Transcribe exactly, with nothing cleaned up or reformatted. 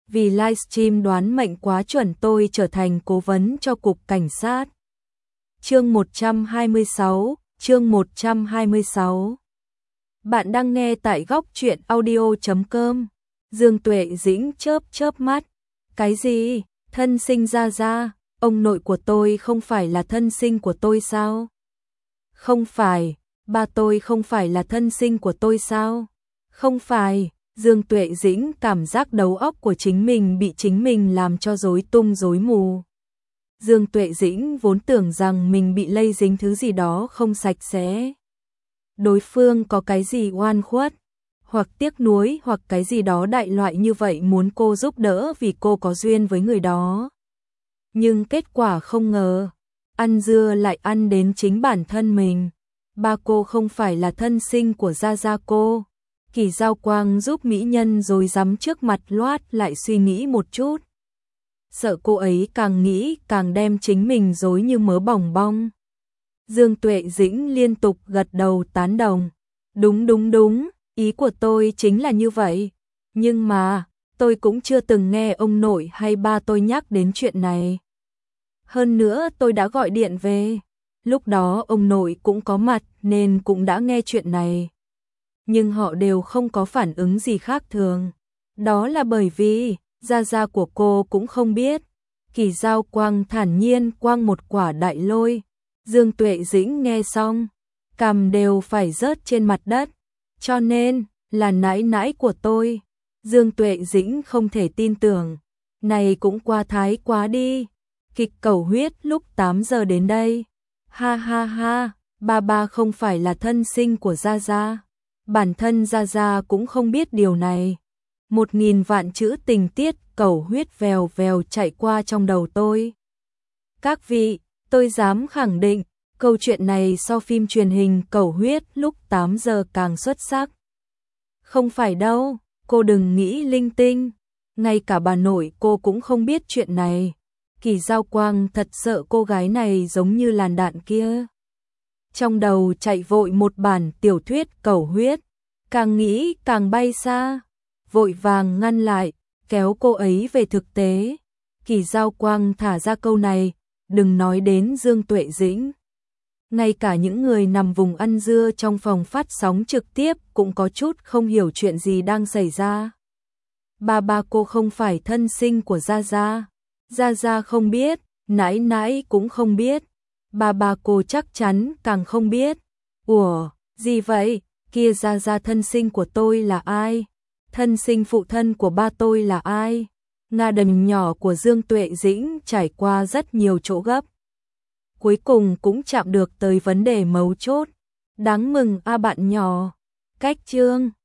Vì livestream đoán mệnh quá chuẩn tôi trở thành cố vấn cho cục cảnh sát. Chương một trăm hai mươi sáu, chương một trăm hai mươi sáu. Bạn đang nghe tại góc truyện audio chấm com. Dương Tuệ Dĩnh chớp chớp mắt. Cái gì? Thân sinh ra ra, ông nội của tôi không phải là thân sinh của tôi sao? Không phải, ba tôi không phải là thân sinh của tôi sao? Không phải. Dương Tuệ Dĩnh cảm giác đầu óc của chính mình bị chính mình làm cho rối tung rối mù. Dương Tuệ Dĩnh vốn tưởng rằng mình bị lây dính thứ gì đó không sạch sẽ. Đối phương có cái gì oan khuất, hoặc tiếc nuối hoặc cái gì đó đại loại như vậy muốn cô giúp đỡ vì cô có duyên với người đó. Nhưng kết quả không ngờ, ăn dưa lại ăn đến chính bản thân mình. Ba cô không phải là thân sinh của Gia Gia cô. Kỳ Giao Quang giúp mỹ nhân rồi dám trước mặt loát lại suy nghĩ một chút. Sợ cô ấy càng nghĩ càng đem chính mình rối như mớ bòng bong. Dương Tuệ Dĩnh liên tục gật đầu tán đồng. Đúng đúng đúng, ý của tôi chính là như vậy. Nhưng mà, tôi cũng chưa từng nghe ông nội hay ba tôi nhắc đến chuyện này. Hơn nữa tôi đã gọi điện về. Lúc đó ông nội cũng có mặt nên cũng đã nghe chuyện này. Nhưng họ đều không có phản ứng gì khác thường. Đó là bởi vì, Gia Gia của cô cũng không biết. Kỳ Giao Quang thản nhiên quang một quả đại lôi. Dương Tuệ Dĩnh nghe xong, cằm đều phải rớt trên mặt đất. Cho nên, là nãi nãi của tôi. Dương Tuệ Dĩnh không thể tin tưởng. Này cũng qua thái quá đi. Kịch Cầu Huyết lúc tám giờ đến đây. Ha ha ha, ba ba không phải là thân sinh của Gia Gia. Bản thân Gia Gia cũng không biết điều này. Một nghìn vạn chữ tình tiết Cầu Huyết vèo vèo chạy qua trong đầu tôi. Các vị, tôi dám khẳng định, câu chuyện này so phim truyền hình Cầu Huyết lúc tám giờ càng xuất sắc. Không phải đâu, cô đừng nghĩ linh tinh. Ngay cả bà nội cô cũng không biết chuyện này. Kỳ Giao Quang thật sợ cô gái này giống như làn đạn kia. Trong đầu chạy vội một bản tiểu thuyết Cầu Huyết, càng nghĩ càng bay xa, vội vàng ngăn lại, kéo cô ấy về thực tế. Kỳ Giao Quang thả ra câu này, đừng nói đến Dương Tuệ Dĩnh. Ngay cả những người nằm vùng ăn dưa trong phòng phát sóng trực tiếp cũng có chút không hiểu chuyện gì đang xảy ra. Ba ba cô không phải thân sinh của Gia Gia. Gia Gia không biết, nãi nãi cũng không biết. Ba ba cô chắc chắn càng không biết. Ủa, gì vậy? Kia Gia Gia thân sinh của tôi là ai? Thân sinh phụ thân của ba tôi là ai? Nga đầm nhỏ của Dương Tuệ Dĩnh trải qua rất nhiều chỗ gấp. Cuối cùng cũng chạm được tới vấn đề mấu chốt. Đáng mừng a bạn nhỏ. Cách chương